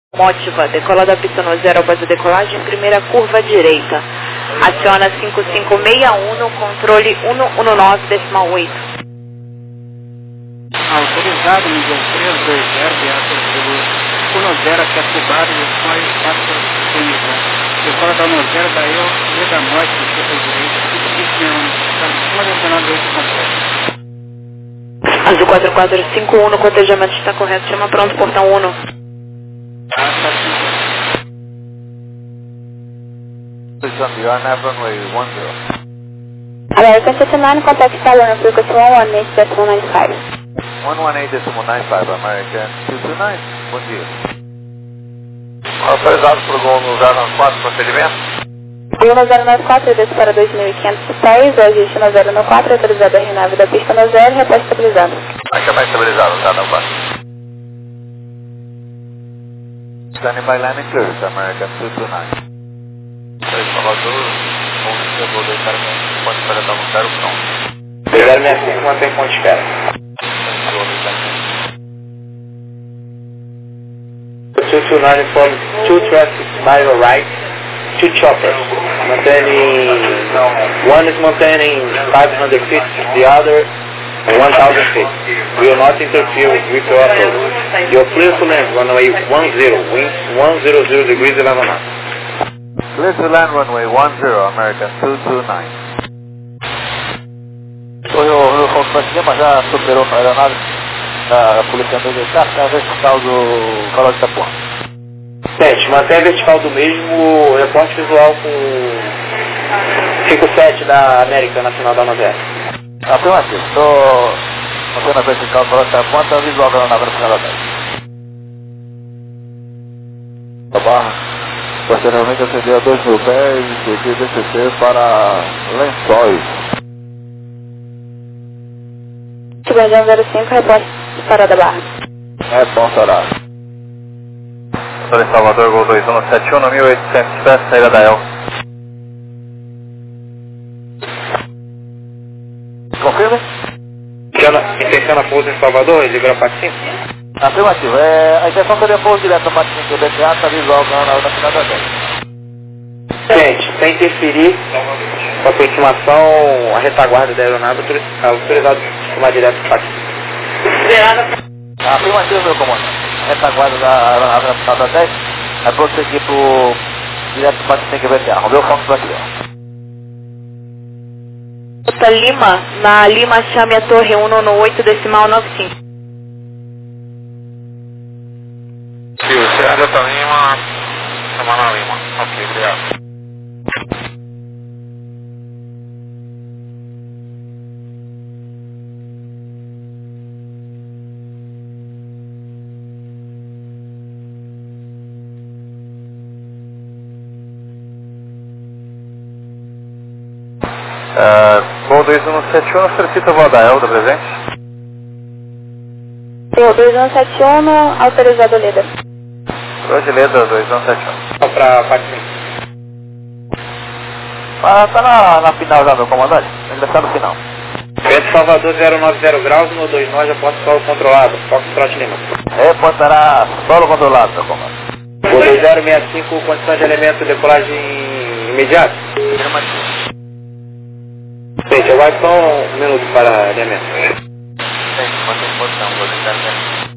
Mótiva, decola da pista no 0 após a decolagem, primeira curva direita. Aciona 5561 no controle 119,8. Autorizado, nível 320, viatura pelo 10 até Subaru, depois 4 decola da 10 da eu, da norte, pista direita, 5 Azul 4451 no cotejamento está correto, chama pronto, portão 1. You are now runway 10. American 29, contact Tower on frequency 118.195. 118.95, American 229, bom dia. Autorizado para o gol no 094, procedimento? Gol no 094, desce para 2.500 pés, ajuste no 094, autorizado a renave da pista no 0, repórter estabilizado. Aqui vai estabilizado, 094. Standing by landing clearance, American 229. Salvador, bom dia, vou deitar ponte espera, está no 0 pronto. 065, mantém ponte espera. 229 inform 2 traffic by your right, 2 choppers. One is maintaining 500 feet, the other 1,000 feet. We will not interfere with your approach. You're clear to land, runway 10, winds 100 degrees 11 knots. Clear to land runway 10, American 229. O Fox Lima já superou a aeronave da polícia militar, está a vertical do farol de Itapuã. Tente, mantém a vertical do mesmo, reporte visual com 57 da América Nacional da Nova. Afirmativo, estou mantendo a vertical do farol de Itapuã, está visual da aeronave no final da tarde. A barra. Posteriormente acender a 2.000 pés e seguir DCC para Lençóis. Guardião 05, repórter parada barra. É bom, horário. Doutor em Salvador, Gol 2171, 1.800 pés, saída da El. Confirme? Intenciona pouso em Salvador, de Grapati 5? Afirmativo. A intenção seria pouso direto no Pati 5 do BTA, está visual na final da tarde. Gente, sem interferir com a aproximação, a retaguarda da aeronave, autorizado a tomar direto para o Pati 5. Afirmativo, meu comandante. A retaguarda da aeronave na final da 10 vai prosseguir direto para o Pati 5 do BTA. Vamos ver o foco aqui, ó. Lima, na Lima, chame a torre 198,95. Sim, Delta Lima, semana Lima. Ok, obrigado. Gol 2171, solicita voar da Elda presente? Gol 2171, autorizado líder. Hoje Leda 2171. Só para Pati 5. Tá na final já, meu comandante. Ingressar no final. Vento Salvador 090 graus, no 29 já posso solo controlado. Foxtrot Lima. Reportará solo controlado, meu comandante. O 2065, condição de elemento, decolagem imediata. Gente, eu só um minuto para elemento. Mantém posição, vou deixar bem.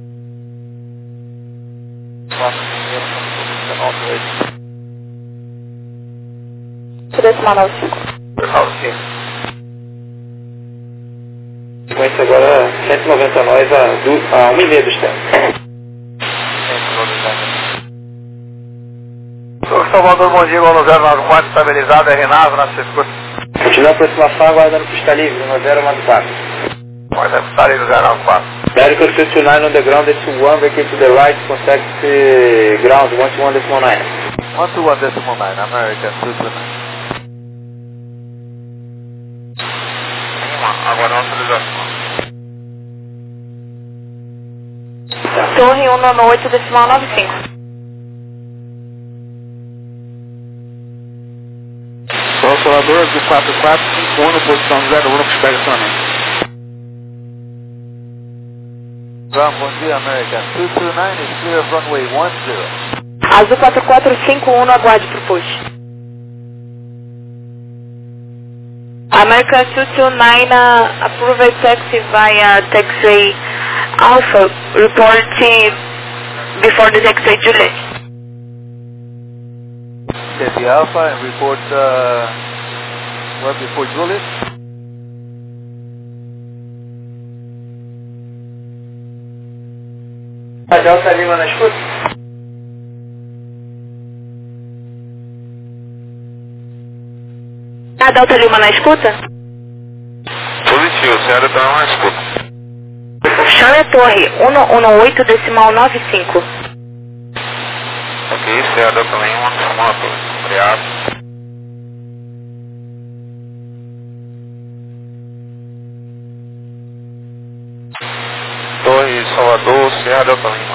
3,95. Sequência agora 190 nós a 1,5 do externo. Salvador, bom dia, gol no 094, estabilizado, RNAV, na circuito. Continua a aproximação, aguardando pista livre, no 094. Aguardando pista livre, 094. American 229 on the ground, it's 1, vacate to the right, contact ground, 121.9. 121.9, American 229. Aguardando autorização. Torre 198,95. Controlador do 4451, posição 01, para estacionamento. Bom dia, American 229 is clear of runway 10. Azul 4451, aguarde pro push. American 229, approved taxi via taxi Alpha, reporting before the taxi Juliet. Taxi Alpha and report before Juliet. Delta Lima na escuta? A Delta Lima na escuta? Positivo, Sierra tá na escuta. Chame Torre, 118.95. Ok, Sierra também uma torre. Obrigado. Torre Salvador, Sierra Delta Lima.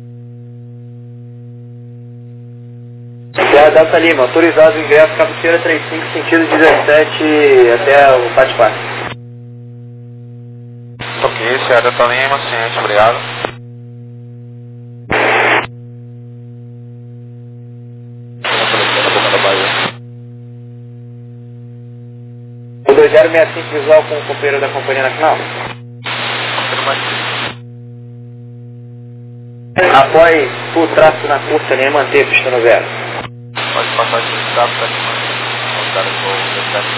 Sierra Delta Lima, autorizado o ingresso, cabeceira 35, sentido 17 até o bate-passe. Ok, Sierra Delta Lima, ciente, obrigado. O 2065 visual com o companheiro da companhia nacional. Apoie full tráfego na curta, nem manter pista no zero. Pode passar aqui no tráfego, tá aqui, os caras vão deixar aqui.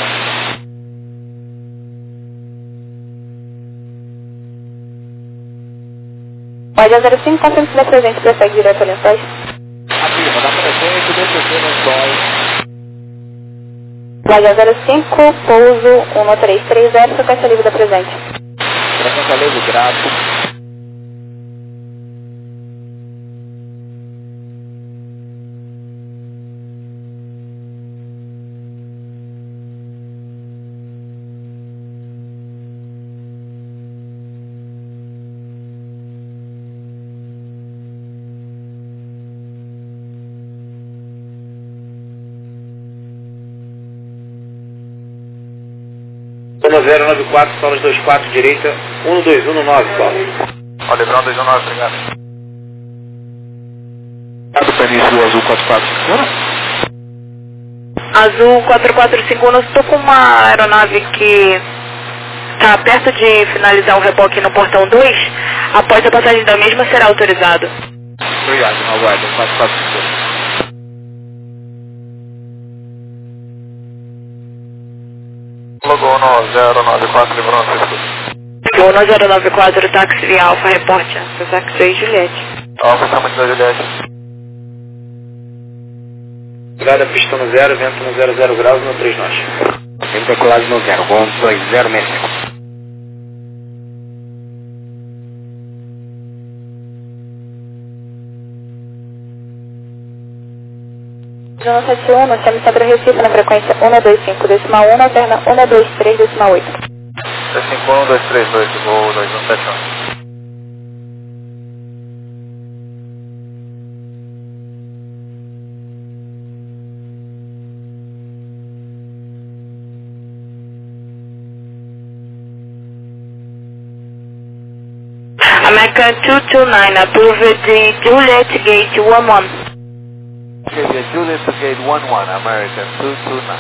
Guardia 05, conferência da presente, prossegue direto a Lençóis. Afirma, da presente, DCC Lençóis. Guardia 05, pouso 1330, frequência livre da presente. Frequência livre, grato. Zona 094, solas 24, direita, 1219, solas. Ó, Lebrão 219, obrigado. Do Península Azul 4451. Azul 4451, estou com uma aeronave que está perto de finalizar o reboque no portão 2. Após a passagem da mesma, será autorizado. Obrigado, não aguardo, 445. Logou no 094, Lebrão, Voo no 094, táxi via Alfa, reporte. Taxi Juliette. Alfa, chama-te da Juliette. Virada pista no zero, vento no 00 graus no 3 nós. Sempre decolagem no 0, voo 2065. Zona 71, chame sempre Recife na frequência 125.1, alterna 123.8. 351-232, voo 2171. American 229, approved the Juliet Gate 11. Okay, yeah, Juliet to gate 11, American 229.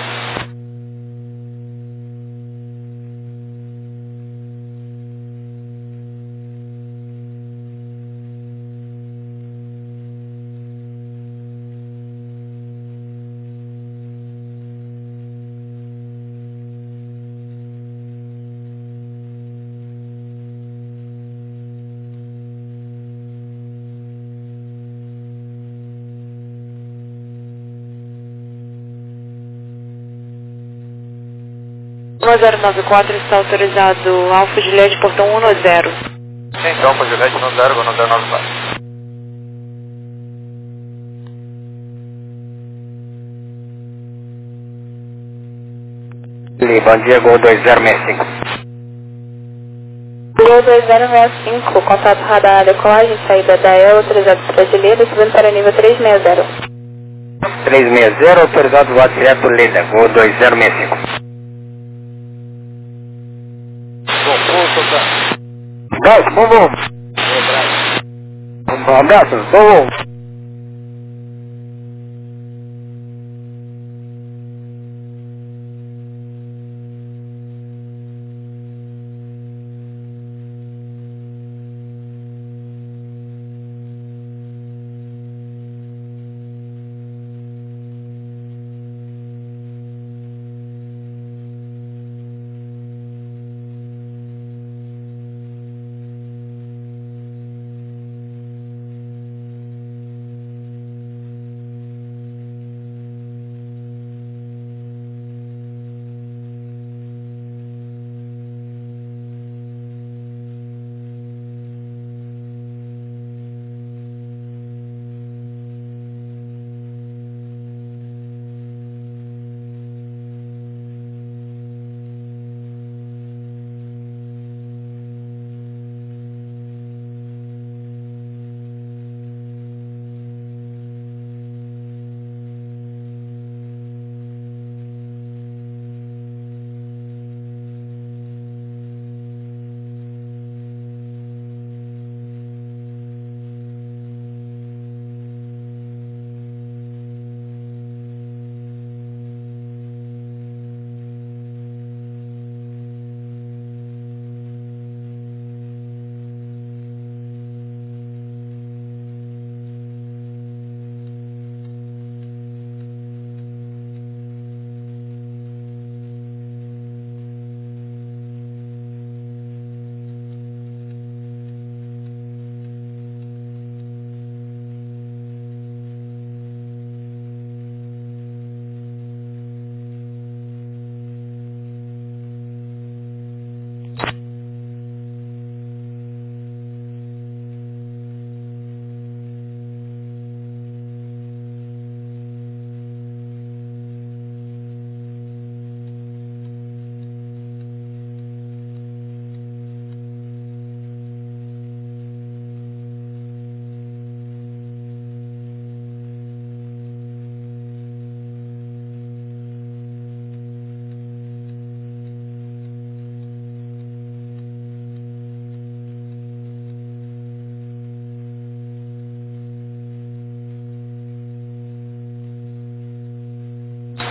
No 094 está autorizado Alfa Juliette, portão 10. Sim, Alfa Juliette no 0, no 094. Bom dia, Gol 2065. Gol 2065, contato radar decolagem, saída da EL, autorizado para Brasileira, subindo para nível 360. 360, autorizado voto direto Leda, Gol 2065. Abraço, bom. Um abraço, bom.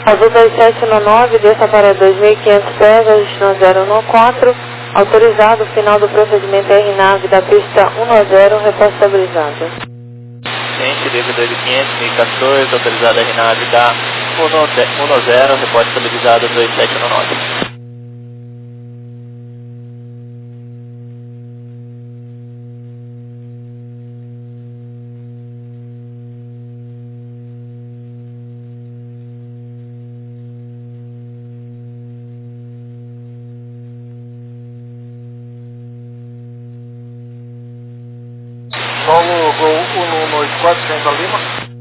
Azul 2719, desça para 2.500 pés, ajuste 014, autorizado, final do procedimento RNAV da pista 10, repórter estabilizado. Ciente, DV 2500, 1014, autorizado RNAV da 10, repórter estabilizado 2719. Solo Gol 1184, Santa Lima.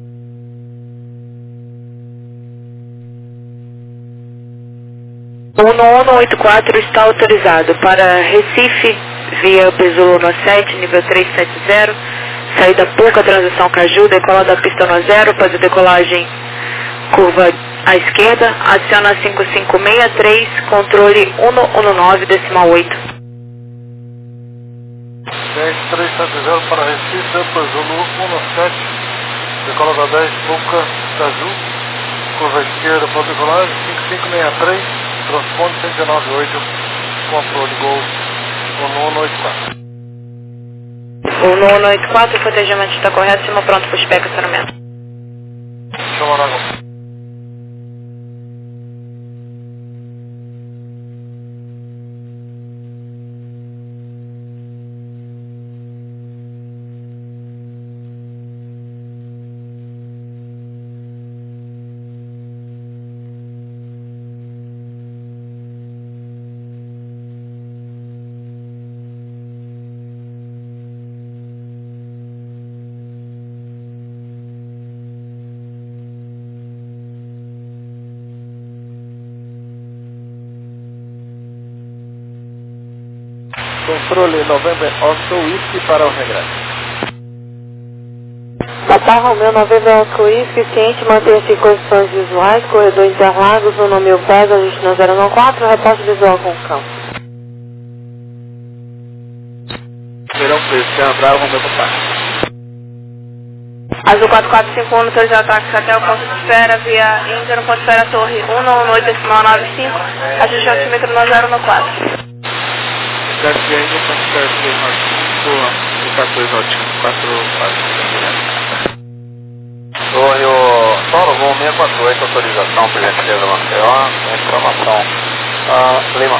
O 1184 está autorizado para Recife, via Besouro 17, nível 370, saída pouca, transição Caju, decola da pista 10, após a decolagem curva à esquerda, adiciona 5563, controle 119,8. 370 para Recife, depois Zulu 17, decola da 10, Boca, Caju, curva esquerda para decolagem, 5563, transponde 198, controle Gol 1184. O 1184, o protegimento está correto, cima pronto para o espectro estacionamento. Chama Aragão. Controle November Oscar Whisky para o regresso. Papa Romeu 90 Whisky, ciente, manter-se em condições visuais, corredor Interlagos, 1000 pés, ajuste 014, repórter visual com campo. Verão Cristiano Bravo, Romeu Papa. Azul 4451, motor de ataque até o ponto de espera, via Índia, no ponto de espera Torre 118,95, ajuste altímetro 1014. Garcia ainda para ficar 395, 14 ótimo, 4. Oi, o Solo Gol 648, autorização para gentileza Maceió, informação. Lima.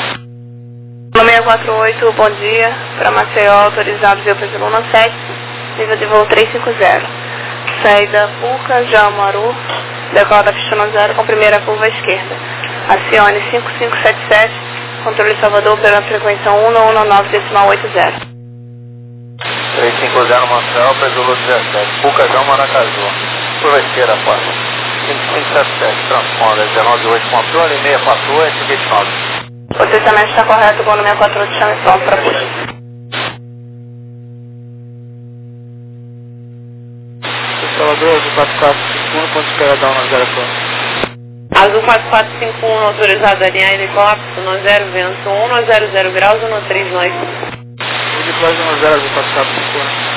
648, bom dia, para Maceió, autorizado via Brasil 17, nível de voo 350. Saída Puca, Jamaru, decola da pista 10 com primeira curva à esquerda. Acione 5577, controle Salvador pela frequência 119,80. 350 Maceió, Besouro 17, Puca, Maracaju, curva esquerda, passa. 5577, transponda 198, controle 648, 29. O processamento está correto, gol no 648, chame pronto para puxa. Salvador, Azul 4451, ponto de espera da 10 pronto. Azul 4451, autorizado a alinhar helicóptero 10, vento 1 00 graus, 139. Decolagem 10, Azul 4451.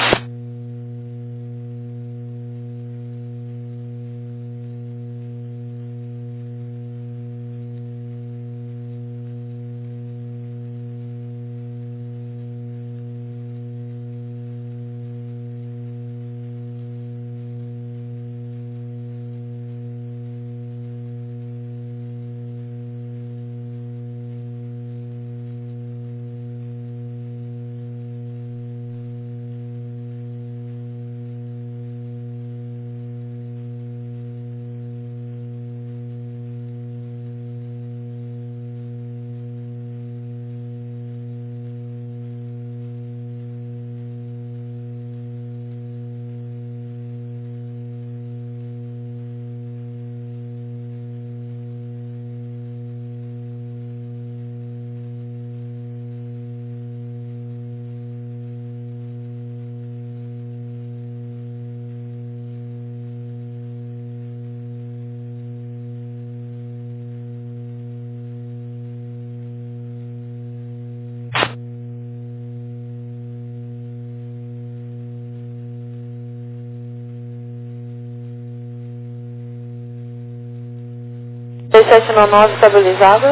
2719 estabilizado.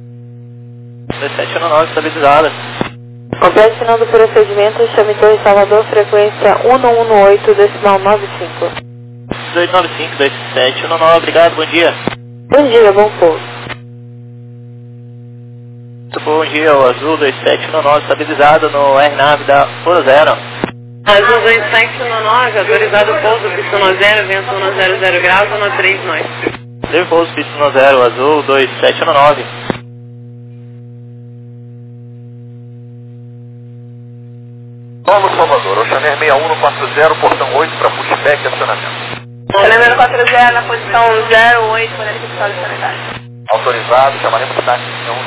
2719 estabilizada. Complete final do procedimento, chame Torre Salvador, frequência 118, decimal 95. 2895, 2719, obrigado, bom dia. Bom dia, bom pouso. Bom dia, o Azul 2719 estabilizado no RNAV da 10. Azul 2719, autorizado pouso, pista 10, vento 100 graus, 13 nós. Teve pouso, pista 10, Azul 2719. Paulo Salvador, Oceaner 6140, portão 8 para pushback e acionamento. Número 40 na posição 08, poder fiscal de sanidade. Autorizado, chamaremos táxi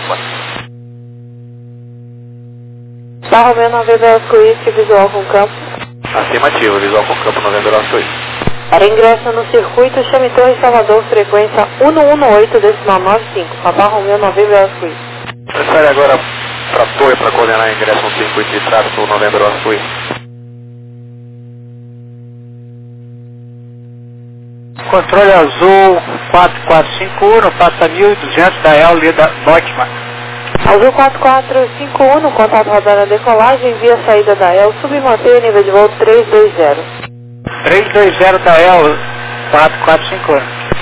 1 Barra Romeo November Oscar Whisky, visual com campo. Afirmativo, visual com campo November Oscar. Para ingresso no circuito, chame Torre Salvador, frequência 118, decimal 95. Barra Romeo November Oscar Whisky. Transfere agora para a torre para coordenar ingresso no circuito de tráfego November Oscar. Controle Azul 4451, passa 1200 da El Lida Bockman. Azul 4451, contato rodando a decolagem, via saída da El, submanter nível de voo 320. 320 da El 4451.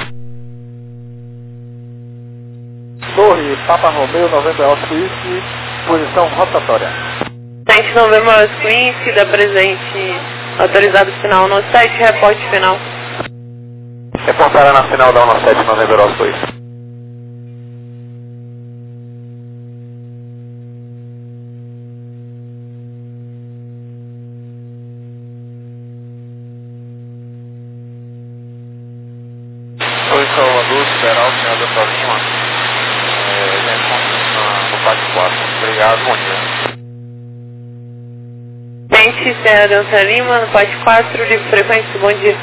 Torre Papa Romeo November Oscar, posição rotatória. 7 November Queen, da presente, autorizado final no site, reporte final. Reportará na final da 17 November Oscar. Oi, Salvador, Federal, senhor da Lima. No Pátio 4. Obrigado, bom dia. Gente, Serra Delta Lima, no Pátio 4, de frequência, bom dia.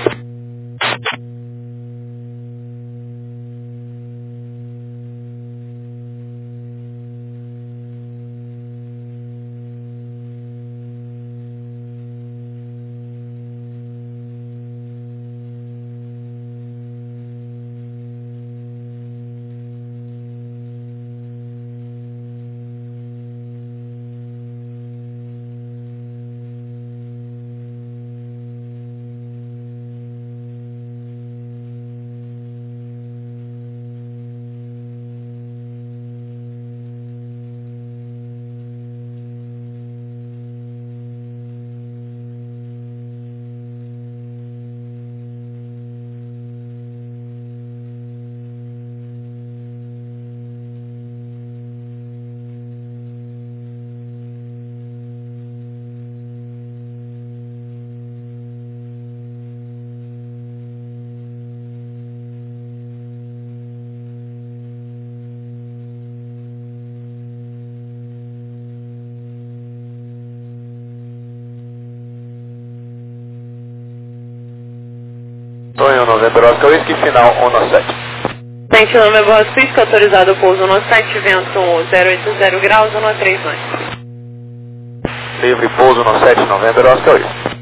Tonho November Oscar, Whisky final 17. 7 November Oscar, autorizado pouso no site, vento 080 graus, 13 nós. Livre pouso no 7 November Oscar.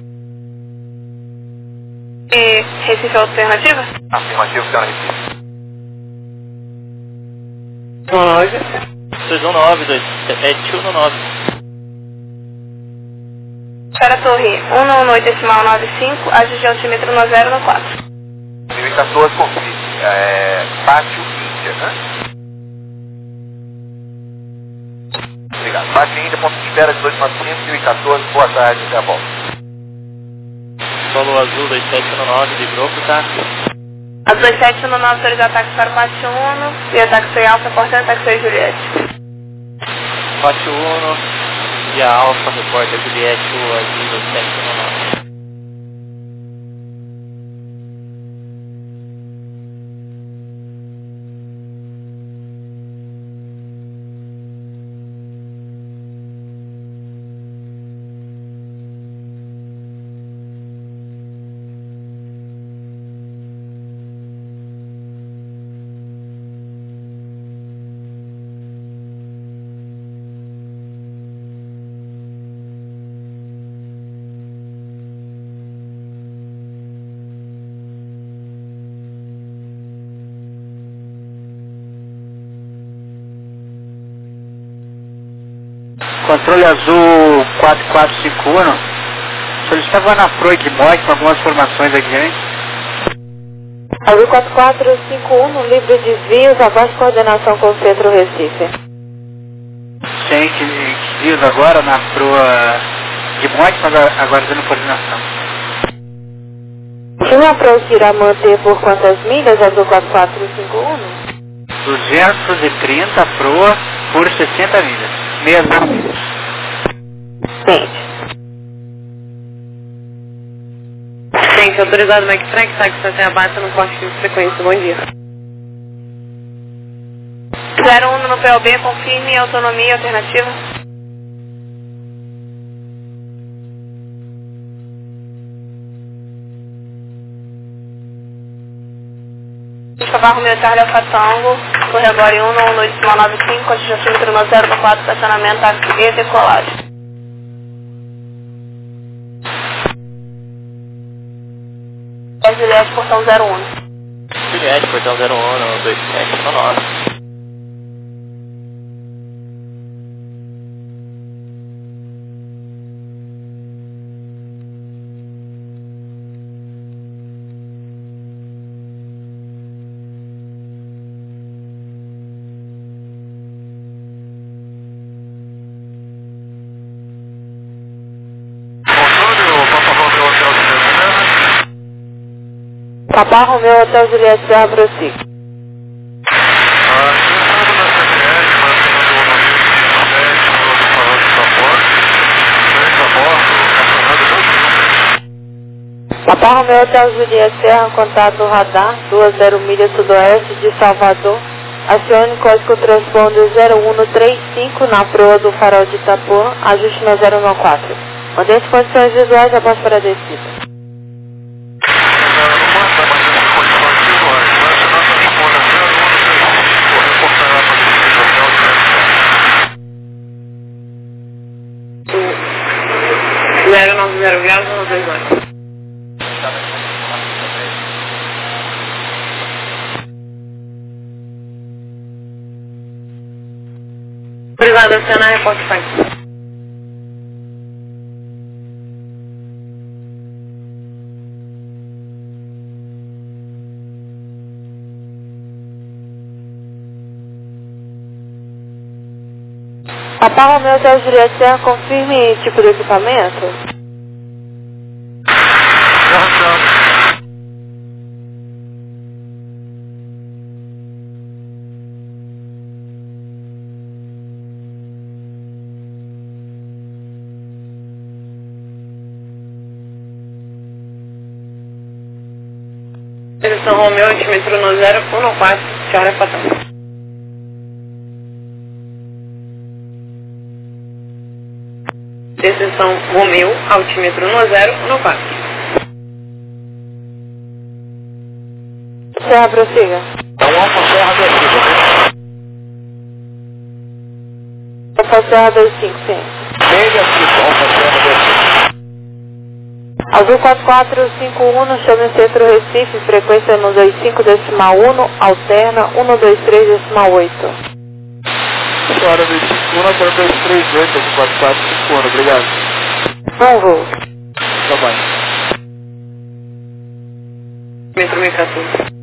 E Recife alternativa? Afirmativo, senhora Recife. 219, 2719. Para a torre 118 decimal 95, ajuste de altímetro no 0 no 4. 2014, confirme. Pátio Índia, né? Obrigado. Pátio Índia, ponto de espera de 295, 2014, boa tarde, até a volta. Solo Azul 2719 de grupo, tá? A 2719 autorizado táxi para o Pátio 1 e a táxi Alfa, portanto, táxi Juliette. Pátio 1 e a Alfa, repórter Juliette, o Azul 2719. controle azul 4451, solicitava na Pro de Mote com algumas informações adiante. Azul 4451, livre de desvios, abaixo coordenação com o Centro Recife. Sem desvios agora na Pro de Mote, mas aguardando coordenação. Tinha Pro que irá manter por quantas milhas, Azul 4451? 230 Pro por 60 milhas. 60 milhas. Sente. Gente, autorizado Mac Frank, tá que está sem abate no corte de frequência. Bom dia. 01 no PLB, confirme autonomia alternativa. Cavarro Romeu Charlie Alfa Tango, corredor 1, 1.95, contínuo 0,4, estacionamento e decolagem. Juliette, portão 01. Juliette, portão 01, 27, no 9. Papa Romeu Hotel Juliette Serra prossiga. Papa Romeu Hotel Juliette Serra, contato radar 20 milhas sudoeste de Salvador. Acione código transponder 0135 na proa do farol de Itapuã, ajuste no 014. Mantém-se condições visuais após para a descida. Obrigado, Luciana, reporte Frank. Papa Romeu Hotel Juliette Serra, confirme tipo de equipamento. São Romeu, altímetro no 014, Charlie Alfa Tango. São Romeu, altímetro no 014. Serra prossiga. Então, Alfa Serra descida. Alfa Serra 25, sim. Meia aqui, Alfa Serra descida. Azul 4451, chame Centro Recife, frequência 125.1, alterna 123.8. Senhora 25, agora 238, 4451, obrigado. Bom voo. Tá bom. Metro 1014.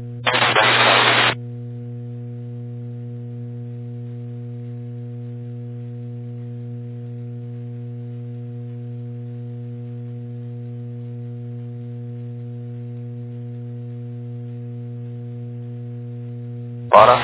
Bora.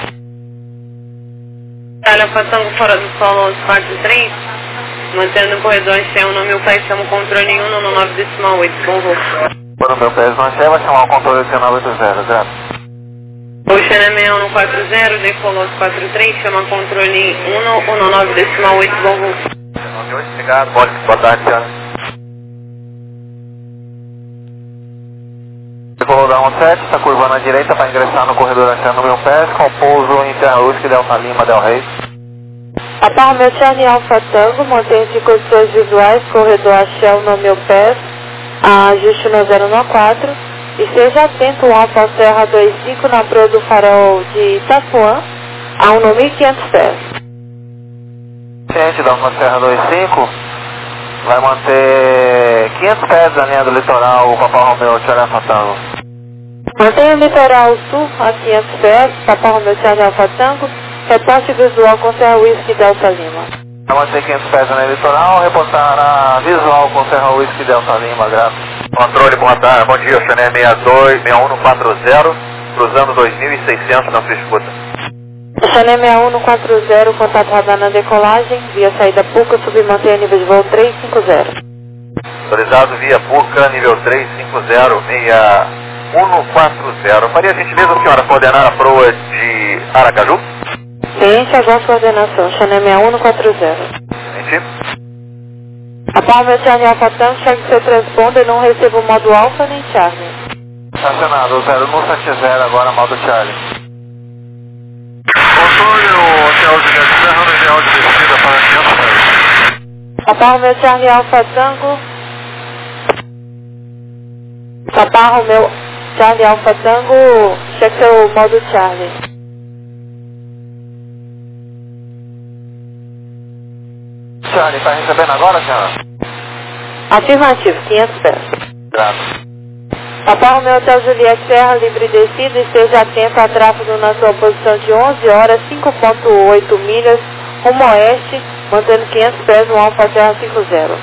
Olha, passando fora do solo 43, mantendo o corredor C1 no meu país, chama o controle 1 no 9,8, bom voo. Para o meu pés não vai chamar o controle C980, certo? Ocean M1 no 40, decolou 43, chama o controle 1 no 9,8, bom voo. 98, obrigado, boa tarde, senhora. Decolou da 17, está curvando à direita para ingressar no corredor oceano no meu pés, com pouso em Terra Luz, Delta Lima, Del Rey. Papa Romeu Charlie Alfa Tango, mantenha-se em condições visuais, corredor a Shell no meu pé, ajuste no 014 e seja atento ao Alfa Serra 25 na proa do farol de Itapuã, a 1.500 pés. Gente, da Serra 25, vai manter 500 pés da linha do litoral, Papa Romeu, Charlie Alfa Tango. Mantenha o litoral sul a 500 pés, Papa Romeu, Charlie Alfa Tango, reporte visual com Serra Whisky Delta Lima. Vai manter 500 pés na linha do litoral, reportar a visual com Serra Whisky Delta Lima, graças. Controle, boa tarde, bom dia, Chané 6140, cruzando 2600 na sua escuta. Chané 6140, contato radar na decolagem, via saída PUCA, submantenha nível de voo 350. Autorizado via PUCA, nível 350, 6140. Faria a gentileza, senhora, coordenar a proa de Aracaju? Ciente, aguarde coordenação, Chané 6140. Gente. Papa Romeu, Charlie Alfa Tango, chegue seu transponder, não receba o modo Alfa nem Charlie. Estacionado, 0170 agora, modo Charlie. Controle o Hotel Juliette Serra, no ideal de descida para 500 pés. Papa Romeu, Charlie Alfa Tango. Papa Romeu, Charlie Alfa Tango, cheque seu modo Charlie. Charlie, está recebendo agora, senhora? Afirmativo, 500 pés. Graças. Papa Romeu, Hotel Juliette Serra, livre descida, esteja atento a tráfego na sua posição de 11 horas, 5.8 milhas, rumo oeste, mantendo 500 pés no Alfa Serra 50.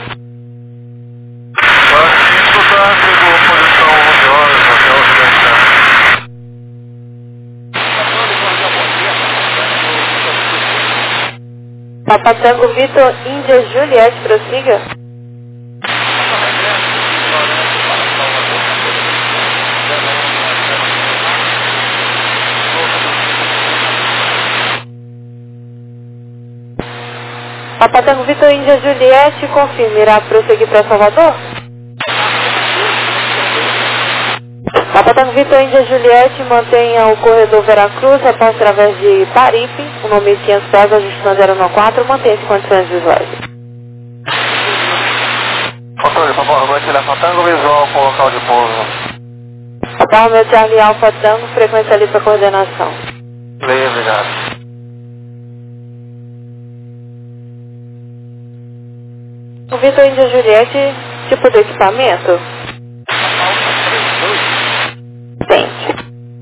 Francisco, tráfego, posição 11 horas, Hotel Juliette Serra. Papa Tango Vitor, Índia Juliette, prossiga. Papa Tango Vitor, Índia Juliette, confirma, irá prosseguir para Salvador? Papa Tango Vitor, Índia Juliette, mantenha o corredor Veracruz, reporte através de Paripe, o nome 500 pés, ajustando 014, mantenha-se em condições visuais. Controle, por favor, noite Alfa Tango, visual com local de pouso. Papa Romeu, Charlie Alfa Tango, frequência ali para coordenação. Leia, obrigado. O Vitor, Índia Juliette, tipo de equipamento? Tente.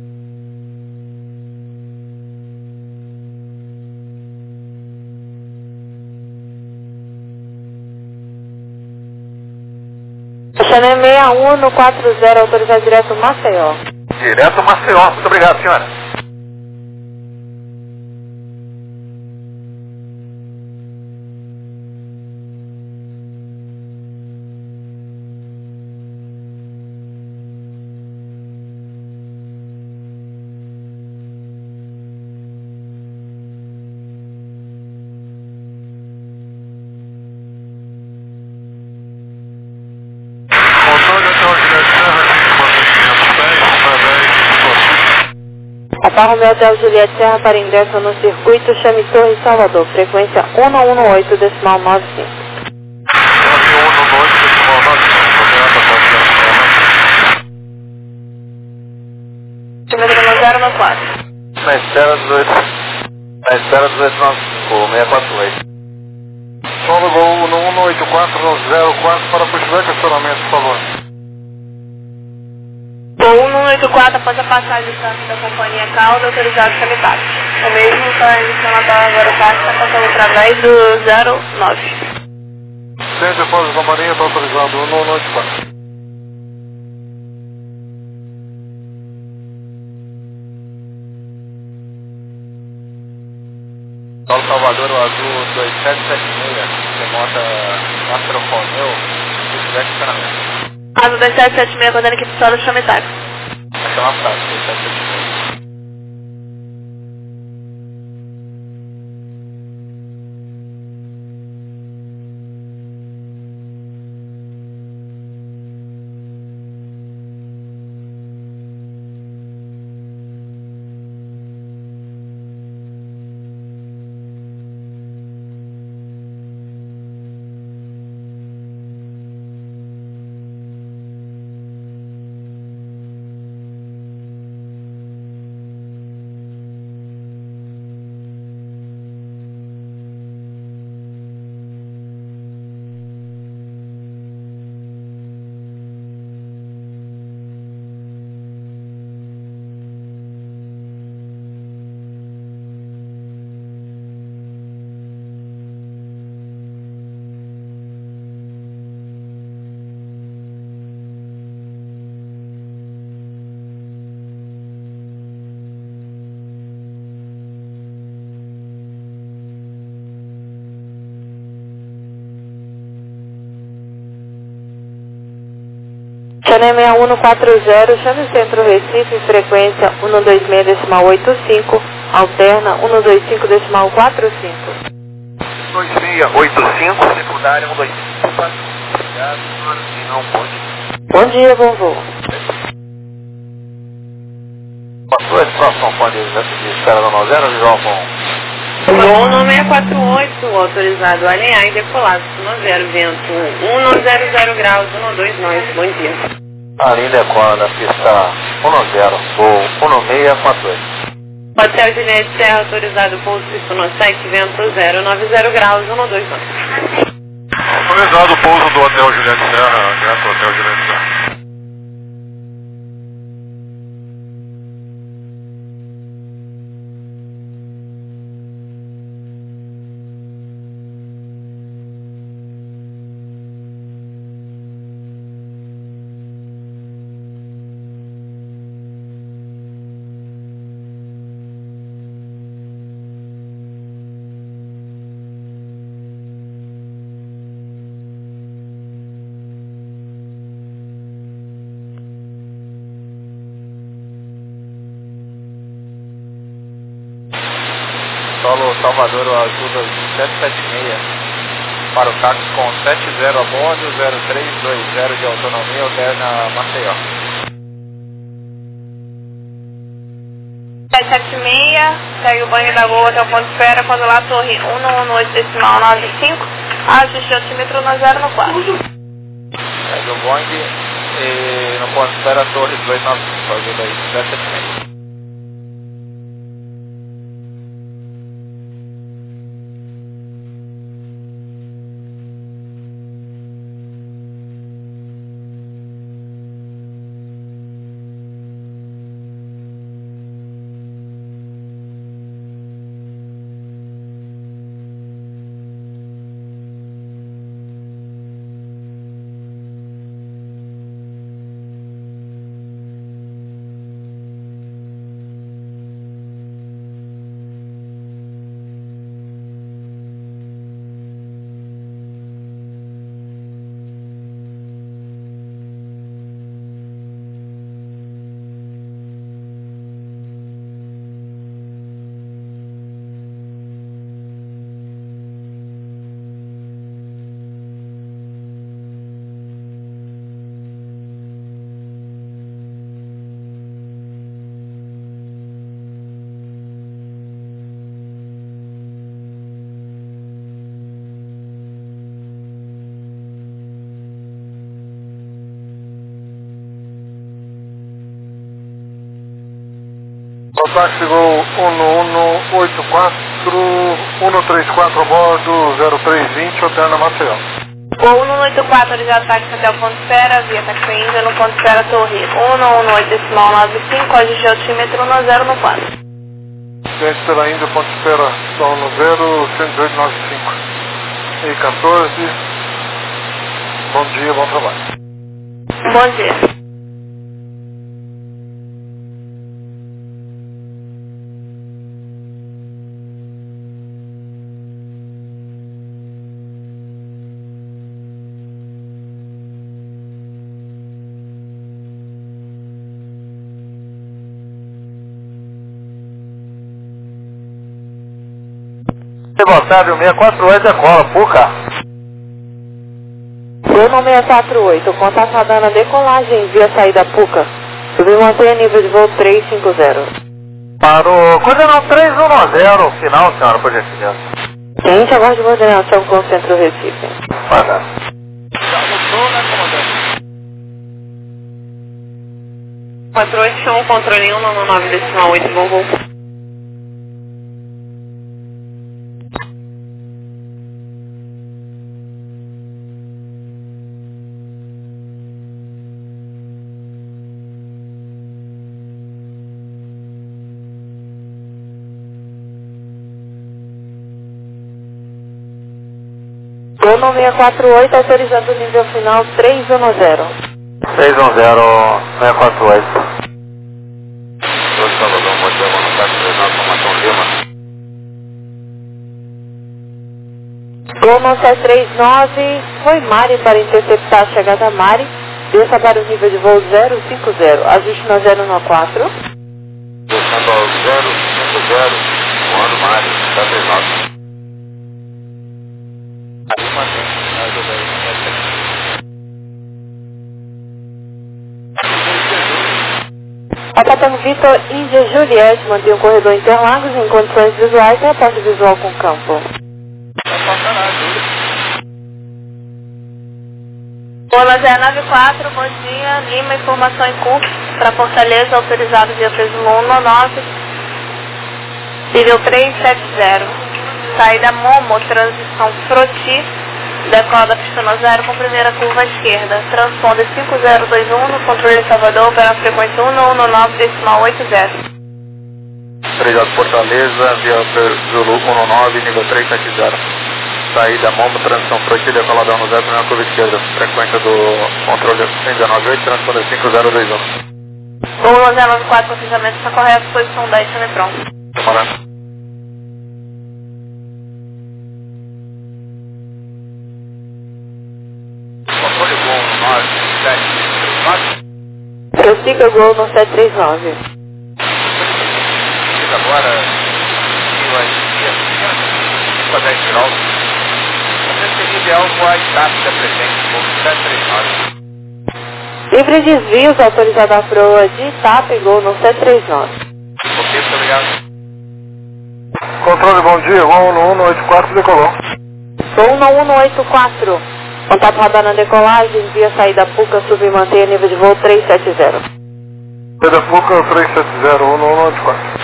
Chané 6140, autorizado direto Maceió. Direto Maceió, muito obrigado, senhora. Papa Romeu, Hotel Juliette Serra para ingresso no circuito, chame Torre Salvador, frequência 118, decimal 95. 118, decimal 95, Kilometro 094. na espera dos 895, 648. Solo Gol no 184 no 04 para pushback acionamento, por favor. Voo 184 após a passagem da companhia Calda, autorizado sanitário. O mesmo está iniciando agora o táxi, está passando através do 09. Centro após a companhia, está autorizado 184. Paulo Salvador, o azul 2776, remota Mastro Romeu, pushback acionamento. Asa 2776, contando aqui do solo, chame táxi. Essa é uma frase, 2776. Cané 6140, chame o Centro Recife, frequência 126,85, alterna 125,45. 2685, secundária 125. Obrigado, não pode. Bom dia, vovô. Passou esse próximo fone de espera da 90, João Bom? Voo 9648, autorizado a alinhar e decolar, 10, vento 100 graus, 129, bom dia. A linha decola da pista 10, voo 1648. Hotel Juliette Serra, autorizado pouso pista 17, vento 090 graus, 129. Autorizado o pouso do Hotel Juliette Serra, direto ao Hotel Juliette Serra. Solo Salvador ajuda 776 para o táxi com 70 a bordo, 0320 de autonomia, alterna Maceió. 776, segue o banho da Gol até o ponto de espera, quando lá torre 118,95, ajuste altímetro no 0 no 4. Segue o Boeing e no ponto de espera torre 295, ajuda aí, 776. O táxi Gol 1184, 134 a bordo, 0320, alterna Maceió. Gol 184, autorizado táxi até o ponto de espera, via táxi Índia no ponto de espera torre 118,95, ajuste altímetro no 0 no 4. Cliente pela Índia, ponto de espera, são no 01895. E 14, bom dia, bom trabalho. Bom dia. Boa tarde, o 648 é cola, Puca. Gol 648, contato radar na decolagem via saída Puca. Subir manter nível de voo 350. Para o coordenador 310, final, senhora, por gentileza. Gente, aguarde coordenação com o Centro Recife. Vai dar. Já voltou, né, comandante? 481, controle 199,8, voo. Gol 648, autorizando o nível final 310. 610, 648. Dois Salvador, motel, no táxi 39, formação Lima. Gol 9739, foi Mari para interceptar a chegada Mari, Desça para o nível de voo 050, ajuste na 014. Descendo ao 050, voando Mário, 79. Aí mantém, ajuda aí, Alpatão Vitor Índia Juliette mantém o corredor Interlagos em condições visuais e reporte visual com campo. Bola 094, bom dia. Lima, informação em curso para Fortaleza, autorizado via peso 119, nível 370. Saída Momo, transição Froti, decola da pista no 0 com primeira curva à esquerda. Transponder 5021 no controle de Salvador, opera frequência 119,80. Obrigado, Fortaleza, via Zulu 19, nível 370. Saída Momo, transição Froti, decoladão no 0, primeira curva esquerda. Frequência do controle 198, transponder 5021. Bola 094, confinamento está correto, posição 10, chame pronto. Demorando. Controle Gol 9739. Prossiga Gol no 739. Agora, vai para 10 graus. Seria ideal voar a etapa da presente, Gol 739. Livre desvios, autorizada a proa de Itapa e Gol no 739. Ok, muito obrigado. Controle, bom dia, voo no 184, decolou. Gol no 184. Contato radar na decolagem, via saída Puca, submantenha nível de voo 370. Saída Puca 370, 184.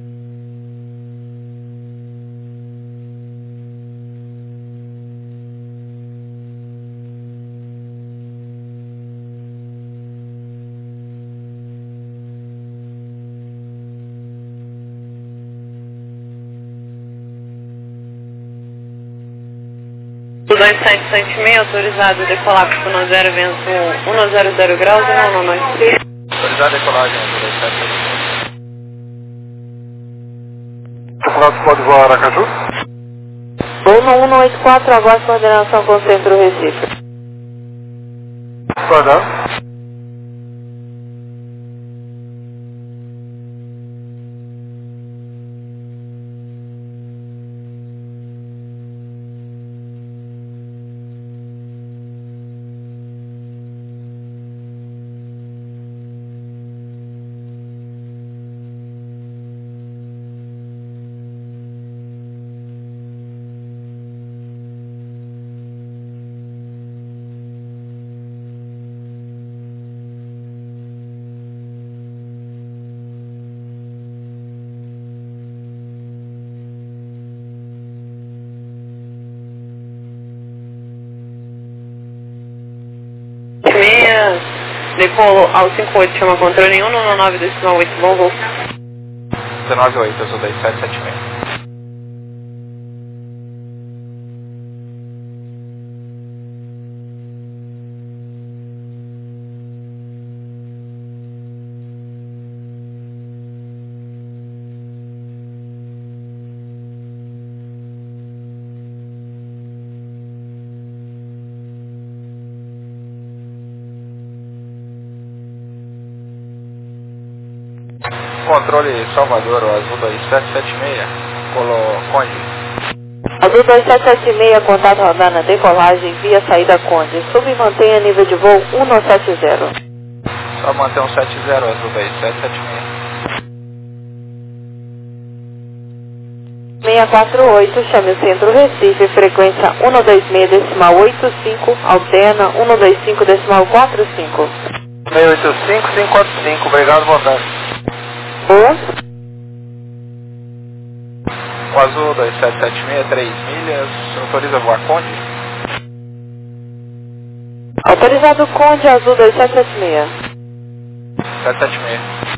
O 2776, autorizado a decolar com o 0, vento 100 graus e não, Autorizado a decolagem, 2776. Tripulados pode voar Aracaju? Gol no 184, aguarde coordenação com o Centro Recife. Guardado. Decolo ao 58, chama controle em 199,8, bom voo. 198, eu sou da 776. Controle Salvador, o azul 2776, Conde. Azul 2776, contato radar na decolagem, via saída Conde. Submantenha nível de voo 170. Só manter um 70, azul 2776. 648, chame o Centro Recife, frequência 126,85, alterna 125,45. 685, 545, obrigado, boa tarde. O azul 2776, 3 milhas, autoriza a voar Conde? Autorizado Conde, azul 2776. 776.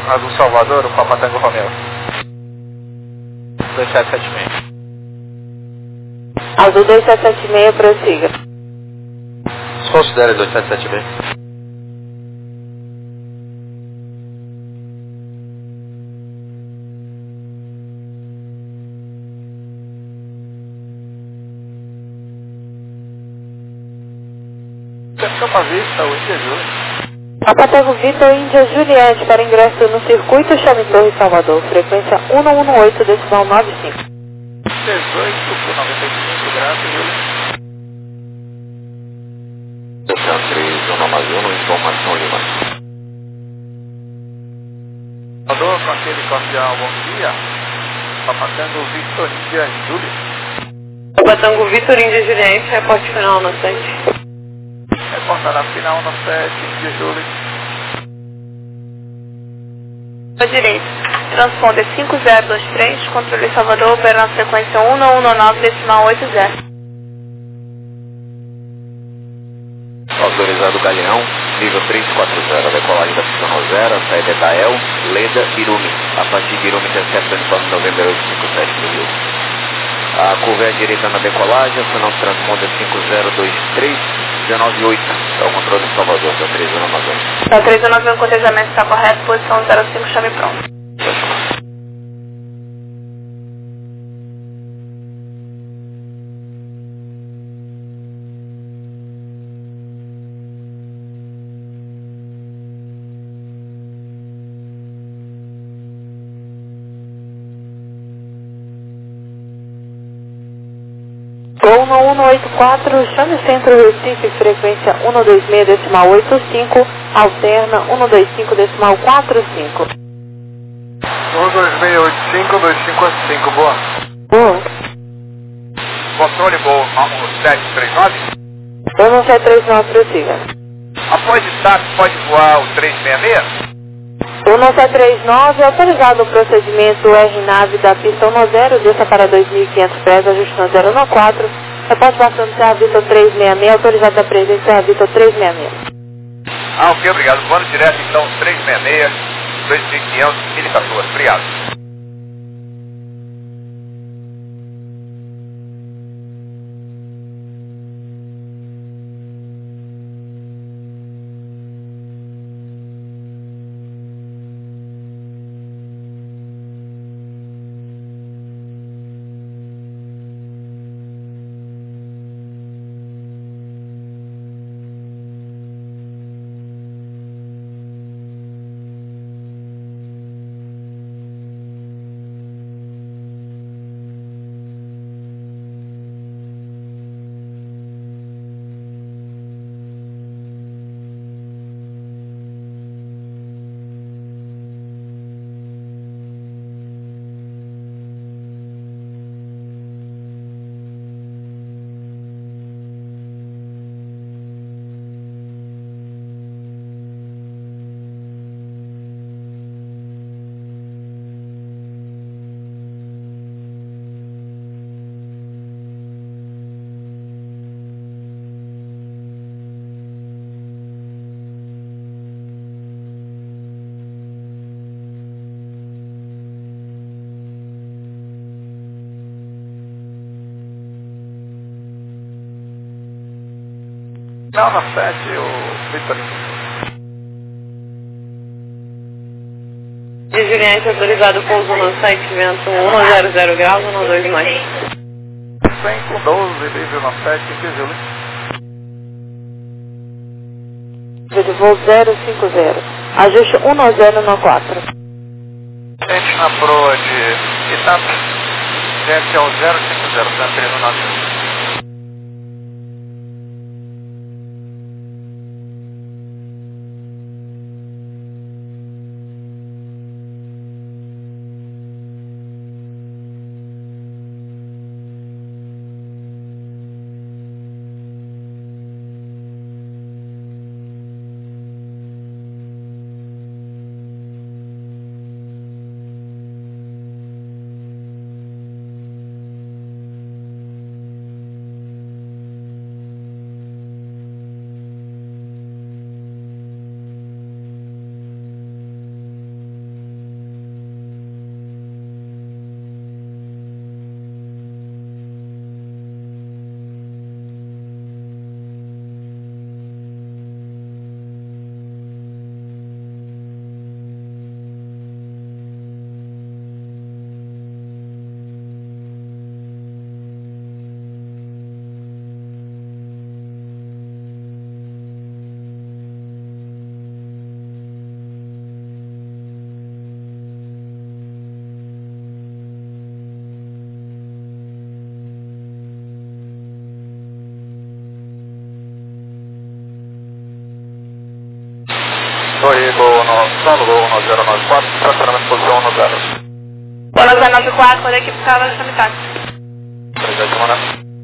Azul Salvador, o Papa Tango Romeo. 2776. Azul 2776, prossiga. Considere 2776. Cama Vista, o Índia Júlia. Papa Tango Vitor Índia Juliette para ingresso no circuito Chame Torre Salvador, frequência 118, decimal 95. 18 por 95 graus, Júlia. Estação 3, Zona Amazonas, informação Lima. Salvador, com aquele cordial bom dia. Papa Tango Vitor Índia Júlia. Papa Tango Vitor Índia Juliette, reporte final no 7. Reportará final no 7, Índia Júlia. À direita. Transponder 5023, controle Salvador, opera na frequência 119, decimal 80. Autorizado Galeão, nível 340, decolagem da pista Rosera, saída da El, Leda, Irumi. A partir de Irumi, intercepta uniforme Novembro 857 do Rio. A curva é à direita na decolagem, acionando o transponder 5023, 198, é o controle de Salvador, da 3 no Amazonas. Da 391, o cotejamento está correto, posição 05, chame pronto. Gol 1184, chame Centro Recife, frequência 126, decimal 85, alterna 125, decimal 45. 12685, 255, boa. Boa. Controle Gol 739. 1739, prossiga. Após destaque, pode voar o 366? 1739, autorizado o procedimento R-Nave da pista 10, desça para 2.500 pés, ajuste no 014, reporte passando Serra Vitor 366, autorizado a presença Serra Vitor 366. Ok, obrigado. Voando direto, então, 366, 2500, 1014, obrigado. Não, na 7, o Vitor. De Juliette, autorizado pouso no site, vento 100 graus, 12 mais. 100 com 12, livre na 7, Índia Júlia. De voo 050, ajuste 10 no 4. Gente na proa de Itata, gente ao 050, sempre no navio. Torre Gol Solo Gol 1094, estacionamento posição 10. Boa 094, quando a equipe estava na mitad. Presente, semana.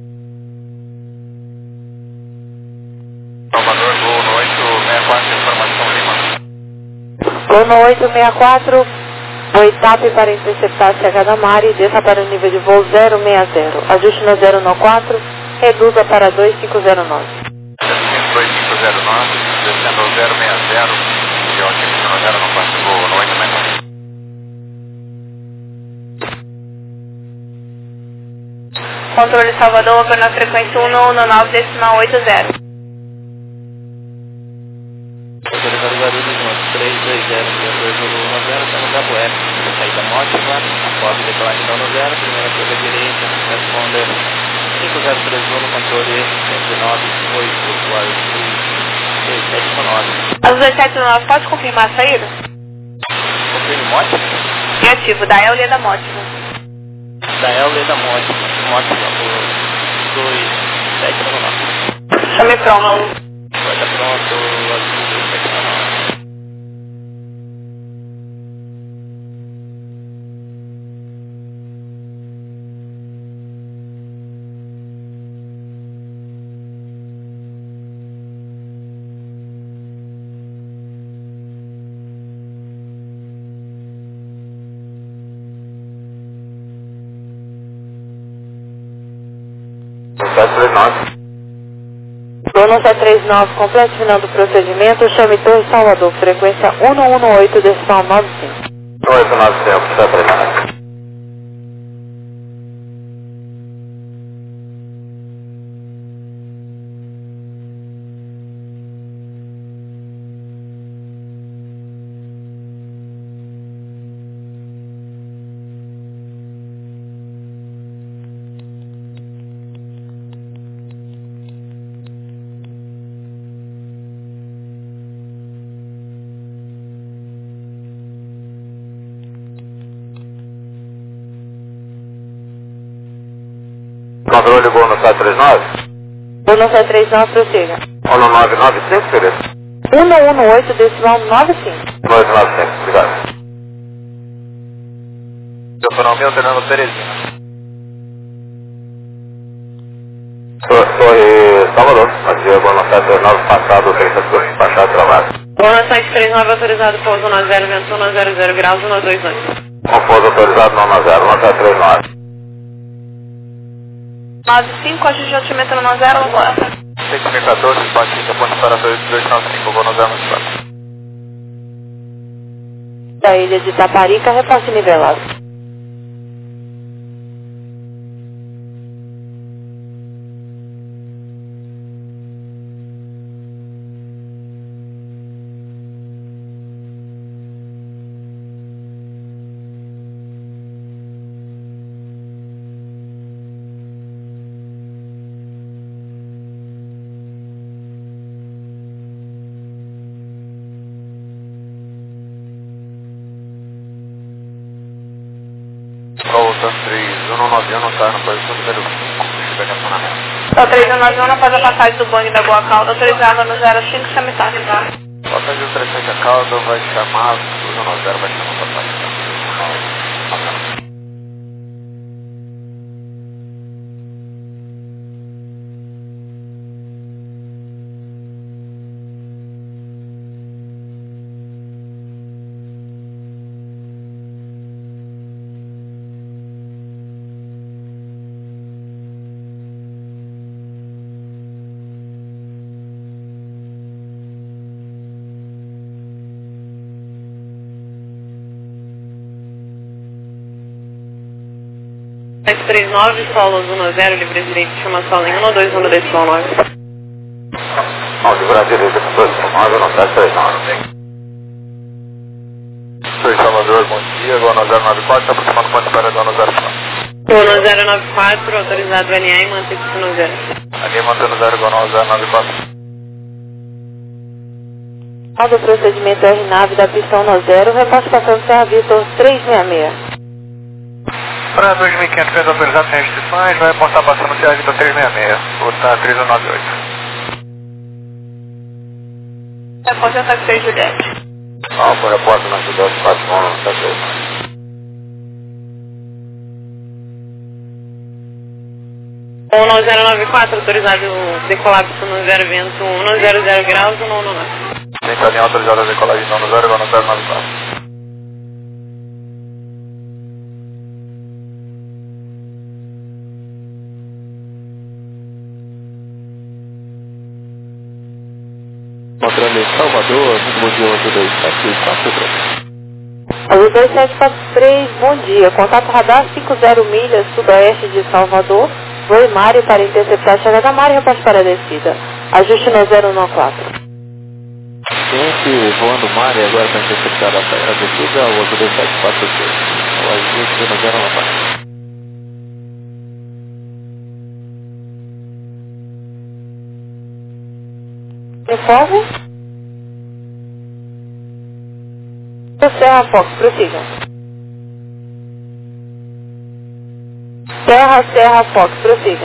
Salvador, Gol no 864, informação Lima. Gol no 864, boa para interceptar CH da Mari, desça para o nível de voo 060. Ajuste no 094, reduza para 2509. 2509, descendo ao 060, e ótimo, no 094, Gol no 864. Controle Salvador, over na frequência 119 decimal 80. Autorizado Guarulhos 320, viador Zulu 10, estamos da Bueca. Saída Mótiva, após decolagem da 10, primeira curva direita, responder 503 Zulu, controle 109, 8, Guarulhos 279. As 279, pode confirmar a saída? Confirme Mótiva? Negativo, da Eulia da Mótiva. Da Eulia da Mótiva, por 2799. Chame pronto. Vai estar pronto, azul 2799. Gol 739, complete final do procedimento, chame Torre Salvador, frequência 118, decimal 95. 895, 739. Controle Gol no 739? Gol 739, prossiga. 1995, beleza? 118, decimal 95. 295, obrigado. Autonomia alternando Teresina. Torre Salvador, aqui é o Gol no 739, passado 30 segundos, despachado, travado. Gol 739, autorizado pouso na 0, vento 100 graus, 122. Compouso autorizado não na 0, 739. 95, ajuste altimetro no 0, agora. 6.014, espaço 5, ponto para 295, Gol no 094. Da ilha de Taparica, repasse nivelado. Voltando 3191, não está na posição número 5, chega de acionamento. Então, 3191 faz a passagem do banho da Boa Calda, autorizada no 05, chame tarde. Passagem do 37 a causa vai chamar, o 0 vai chamar a passagem. X 39, solos 10, livre direito, chama solo em 121 decimal 9. Livre direito, posição 9, não 739. Sou Salvador, bom dia, Gol no 094, está aproximando ponto para Gol no 04. Gol no 094, autorizado NA e mantém-se no 0. Ali mantendo 0, Gol no 094. Ao procedimento RNAV da pistão no 0, repasse passando Serra Vitor 366. Para 2.500 metros autorizado sem restrições, vai apontar passando Serra Vitor 366, voltar 3198. Aponta taxi Juliette. Alfa, repórter na cidade 4-1-7-8. 1094, autorizado decolar no 0 vento 100 graus, 119. Linha autorizada a decolagem 10, 1094. Controle Salvador, bom dia, 22743. Azul 2743, bom dia. Contato radar 50 milhas sudoeste de Salvador. Voe Mário para interceptar a chegada da Mário e reporte para a descida. Ajuste no 014. Gente, voando Mário agora para interceptar a descida, o Azul 2743. O ajuste no 014. Informe. Serra Fox, prossiga. Serra Fox, prossiga.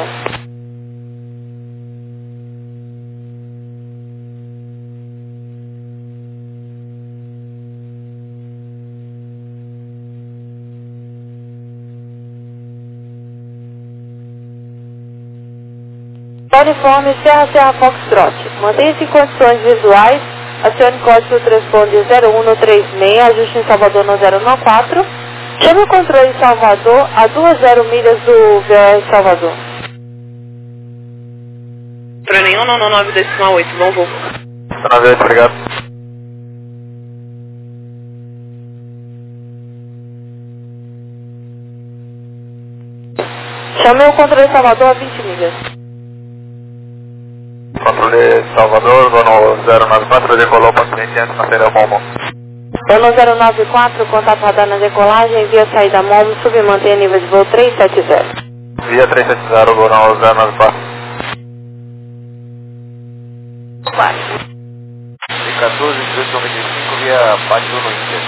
Uniforme Serra Fox Trot. Mantenha-se em condições visuais. Acione código transponder 0136, ajuste em Salvador no 014. Chame o controle em Salvador a 20 milhas do VOR Salvador. Para nenhum, 998, bom voo. 98, obrigado. Chame o controle em Salvador a 20 milhas. Controle Salvador, vou no 094, decolou para frente antes na saída Momo. Vou no 094, contato radar na decolagem, via saída Momo, submantenha nível de voo 370. Via 370, vou no 094. C14, 1895, via Pátio no Inter,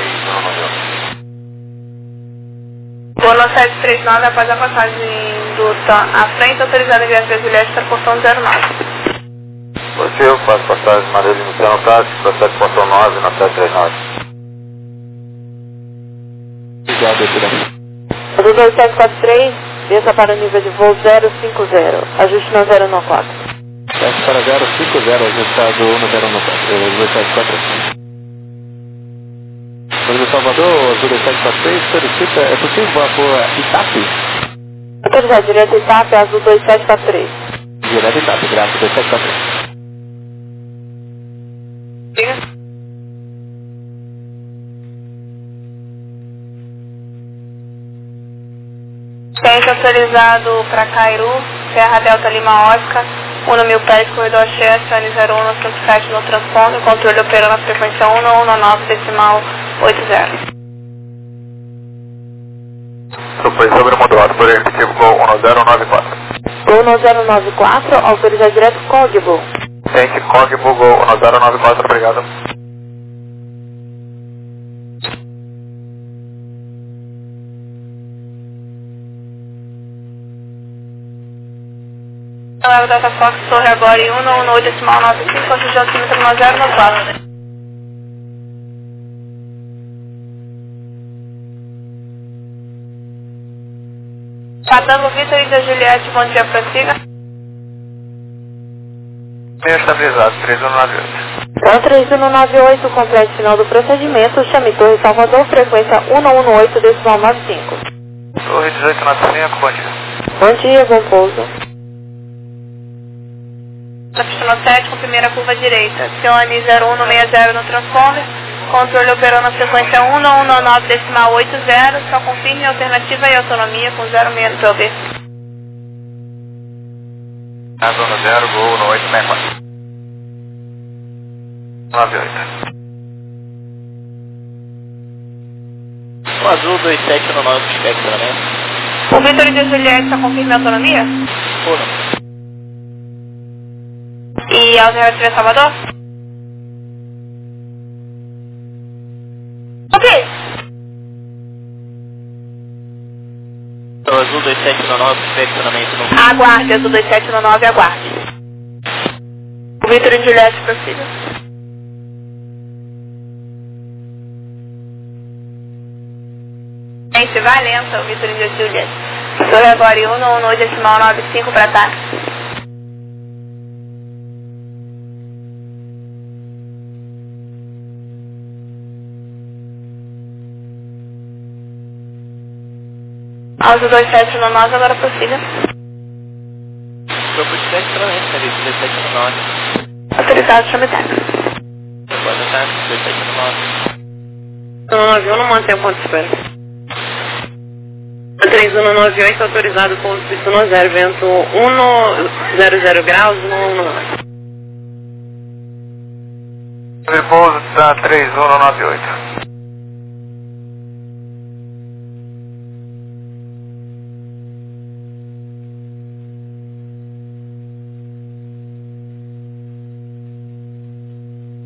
3191. Voo no 739, após a passagem do TAM à frente, autorizado a enviar 3 bilhetes para portão 09. Positivo, faço passagem de maneira inicial no táxi, para 7.9 na 739. Obrigado, Tirão. Azul 2743, desça para o nível de voo 050, ajuste no 094. Desce para 050, ajustado no 094, 2743. Azul Salvador, Azul 2743, solicita, é possível voar por Itape? Autorizado direto Itape, Azul 2743. Direto Itape, graças, 2743. Tente autorizado para Cairu, Serra Delta Lima Oscar, 1.000 pés, corredor cheio, acione 0157 no transponder, controle operando a frequência 1119,80. Suposto sobre o modulado, por repetitivo, Gol 1094. Gol no 094, autorizado direto Cogbo. Tente Cogbo, Gol 1094, obrigado. O Data Fox Torre agora em 118,95, ajuste de altímetro no 094. Patango Vitor e da Juliette, bom dia, prossiga. Meio estabilizado, 3198. Então 3198, complete final do procedimento, chame Torre Salvador, frequência 118,95. Torre 1895, bom dia. Bom dia, bom pouso. Na pista no 7, com primeira curva direita. Acione 0160 no transponder. Controle operando a frequência 1119,80. Só confirme alternativa e autonomia com 06 no POV. Na zona 0, Gol no 864. 98. O Azul 2719, Spectra, né? O Vitor e da Juliette, só confirme a autonomia? Foram. E a alternativa é Salvador? Ok. O Azul 2719, Spectramento no... Aguarde, Azul 2719, aguarde. O Vitor e Juliette, prossiga. Frente, Valença, Vitor Índio Juliet. Torre agora 111.95 para táxi. Alto 2719, agora prossiga. Grupo de 7 km, serviço 1719. Autorizado, chame táxi. Boa tarde, 1719. No 91 não mantém o ponto de espera. 3198 autorizado com pista no 0, vento 100 graus, 119. Repouso da 3198.